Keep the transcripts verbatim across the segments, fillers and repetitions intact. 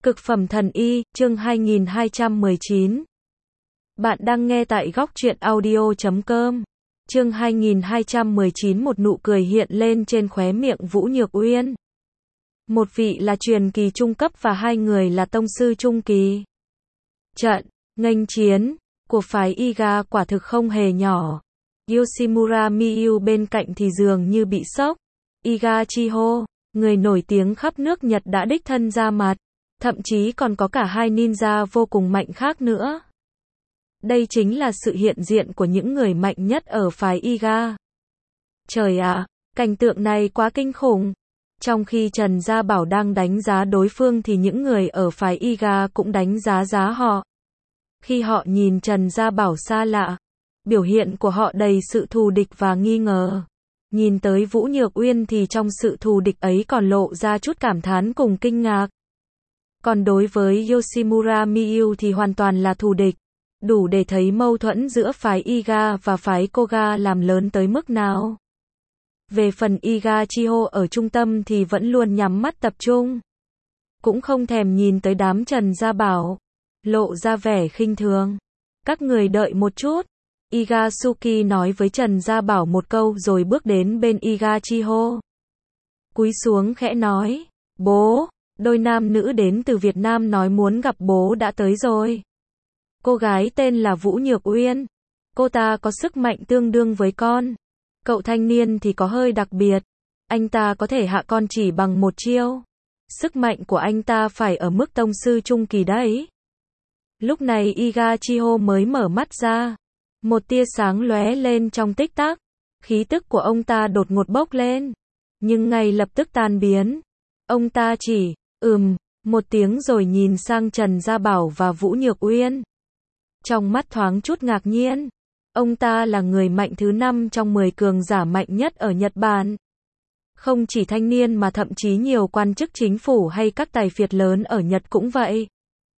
Cực phẩm thần y, chương hai nghìn hai trăm mười chín. Bạn đang nghe tại góc truyện audio chấm com. Chương hai nghìn hai trăm mười chín. Một nụ cười hiện lên trên khóe miệng Vũ Nhược Uyên. Một vị là truyền kỳ trung cấp và hai người là tông sư trung kỳ. Trận nghênh chiến của phái Iga quả thực không hề nhỏ. Yoshimura Miyu bên cạnh thì dường như bị sốc. Iga Chiho, người nổi tiếng khắp nước Nhật đã đích thân ra mặt. Thậm chí còn có cả hai ninja vô cùng mạnh khác nữa. Đây chính là sự hiện diện của những người mạnh nhất ở phái Iga. Trời ạ, cảnh tượng này quá kinh khủng. Trong khi Trần Gia Bảo đang đánh giá đối phương thì những người ở phái Iga cũng đánh giá giá họ. Khi họ nhìn Trần Gia Bảo xa lạ, biểu hiện của họ đầy sự thù địch và nghi ngờ. Nhìn tới Vũ Nhược Uyên thì trong sự thù địch ấy còn lộ ra chút cảm thán cùng kinh ngạc. Còn đối với Yoshimura Miyu thì hoàn toàn là thù địch, đủ để thấy mâu thuẫn giữa phái Iga và phái Koga làm lớn tới mức nào. Về phần Iga Chiho ở trung tâm thì vẫn luôn nhắm mắt tập trung, cũng không thèm nhìn tới đám Trần Gia Bảo, lộ ra vẻ khinh thường. Các người đợi một chút. Iga Suki nói với Trần Gia Bảo một câu rồi bước đến bên Iga Chiho. Cúi xuống khẽ nói, bố. Đôi nam nữ đến từ Việt Nam nói muốn gặp bố đã tới rồi. Cô gái tên là Vũ Nhược Uyên. Cô ta có sức mạnh tương đương với con. Cậu thanh niên thì có hơi đặc biệt. Anh ta có thể hạ con chỉ bằng một chiêu. Sức mạnh của anh ta phải ở mức tông sư trung kỳ đấy. Lúc này Iga Chiho mới mở mắt ra. Một tia sáng lóe lên trong tích tắc. Khí tức của ông ta đột ngột bốc lên. Nhưng ngay lập tức tan biến. Ông ta chỉ Ừm, một tiếng rồi nhìn sang Trần Gia Bảo và Vũ Nhược Uyên. Trong mắt thoáng chút ngạc nhiên. Ông ta là người mạnh thứ năm trong mười cường giả mạnh nhất ở Nhật Bản. Không chỉ thanh niên mà thậm chí nhiều quan chức chính phủ hay các tài phiệt lớn ở Nhật cũng vậy.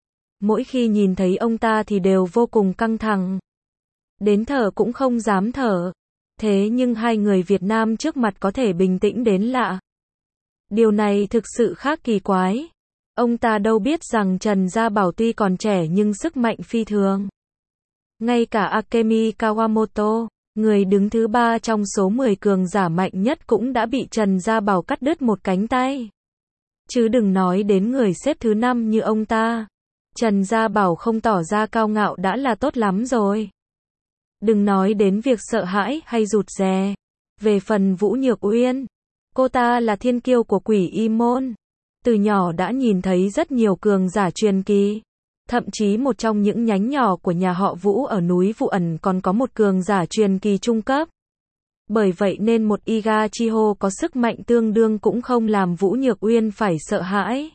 Mỗi khi nhìn thấy ông ta thì đều vô cùng căng thẳng. Đến thở cũng không dám thở. Thế nhưng hai người Việt Nam trước mặt có thể bình tĩnh đến lạ. Điều này thực sự khác kỳ quái. Ông ta đâu biết rằng Trần Gia Bảo tuy còn trẻ nhưng sức mạnh phi thường. Ngay cả Akemi Kawamoto, người đứng thứ ba trong số mười cường giả mạnh nhất cũng đã bị Trần Gia Bảo cắt đứt một cánh tay. Chứ đừng nói đến người xếp thứ năm như ông ta. Trần Gia Bảo không tỏ ra cao ngạo đã là tốt lắm rồi. Đừng nói đến việc sợ hãi hay rụt rè. Về phần Vũ Nhược Uyên, cô ta là thiên kiêu của Quỷ Y Môn. Từ nhỏ đã nhìn thấy rất nhiều cường giả truyền kỳ. Thậm chí một trong những nhánh nhỏ của nhà họ Vũ ở núi Vụ Ẩn còn có một cường giả truyền kỳ trung cấp. Bởi vậy nên một Iga Chiho có sức mạnh tương đương cũng không làm Vũ Nhược Uyên phải sợ hãi.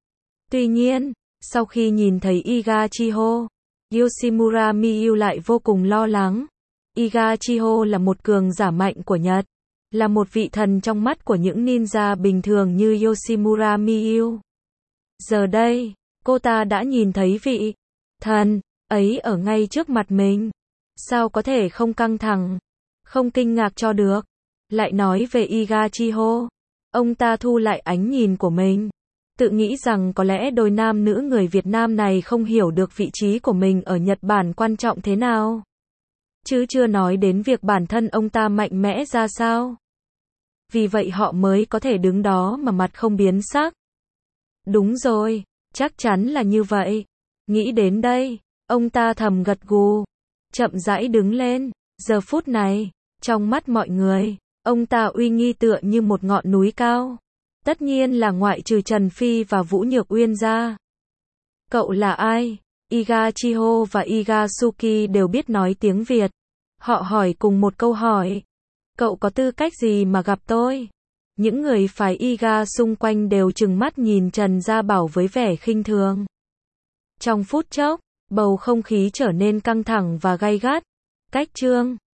Tuy nhiên, sau khi nhìn thấy Iga Chiho, Yoshimura Miyu lại vô cùng lo lắng. Iga Chiho là một cường giả mạnh của Nhật. Là một vị thần trong mắt của những ninja bình thường như Yoshimura Miyu. Giờ đây, cô ta đã nhìn thấy vị thần ấy ở ngay trước mặt mình. Sao có thể không căng thẳng, không kinh ngạc cho được. Lại nói về Iga Chiho, ông ta thu lại ánh nhìn của mình. Tự nghĩ rằng có lẽ đôi nam nữ người Việt Nam này không hiểu được vị trí của mình ở Nhật Bản quan trọng thế nào. Chứ chưa nói đến việc bản thân ông ta mạnh mẽ ra sao. Vì vậy họ mới có thể đứng đó mà mặt không biến sắc. Đúng rồi, chắc chắn là như vậy. Nghĩ đến đây, ông ta thầm gật gù, chậm rãi đứng lên. Giờ phút này, trong mắt mọi người, ông ta uy nghi tựa như một ngọn núi cao. Tất nhiên là ngoại trừ Trần Phi và Vũ Nhược Uyên ra. Cậu là ai? Iga Chiho và Iga Suki đều biết nói tiếng Việt. Họ hỏi cùng một câu hỏi. Cậu có tư cách gì mà gặp tôi? Những người phái Iga xung quanh đều trừng mắt nhìn Trần Gia Bảo với vẻ khinh thường. Trong phút chốc, bầu không khí trở nên căng thẳng và gay gắt. Cách chương